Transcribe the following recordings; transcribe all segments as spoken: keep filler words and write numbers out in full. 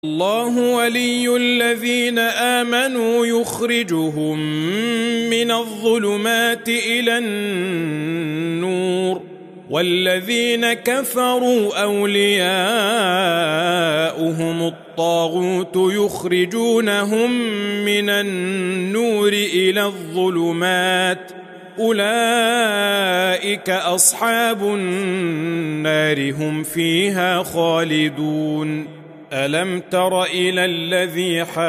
الله ولي الذين آمنوا يخرجهم من الظلمات إلى النور والذين كفروا أولياؤهم الطاغوت يخرجونهم من النور إلى الظلمات أولئك أصحاب النار هم فيها خالدون. ألم تر إلى الذي حاج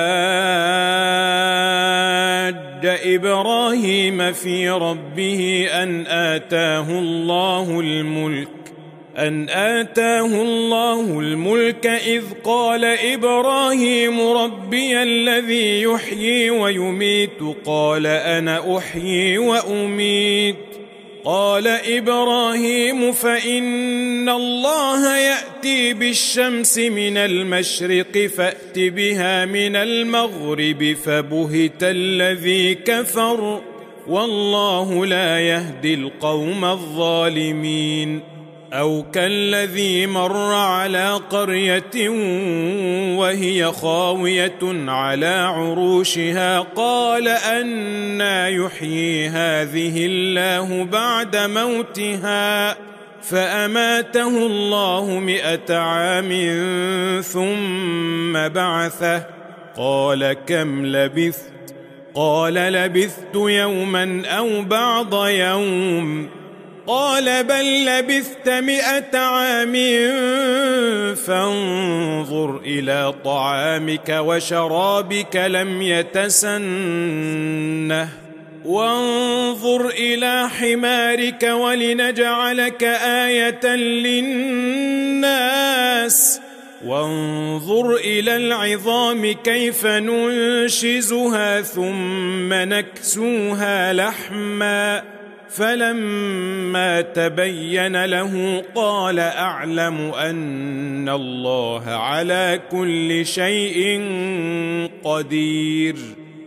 إبراهيم في ربه أن آتاه الله الملك أن آتاه الله الملك إذ قال إبراهيم ربي الذي يحيي ويميت قال أنا أحيي وأميت قال إبراهيم فإن الله يأتي بالشمس من المشرق فأت بها من المغرب فبهت الذي كفر والله لا يهدي القوم الظالمين. أو كالذي مر على قرية وهي خاوية على عروشها قال أنى يحيي هذه الله بعد موتها فأماته الله مئة عام ثم بعثه قال كم لبثت قال لبثت يوما أو بعض يوم قال بل لبثت مئة عام فانظر إلى طعامك وشرابك لم يتسنه وانظر إلى حمارك ولنجعلك آية للناس وانظر إلى العظام كيف ننشزها ثم نكسوها لحما فلما تبين له قال أعلم أن الله على كل شيء قدير.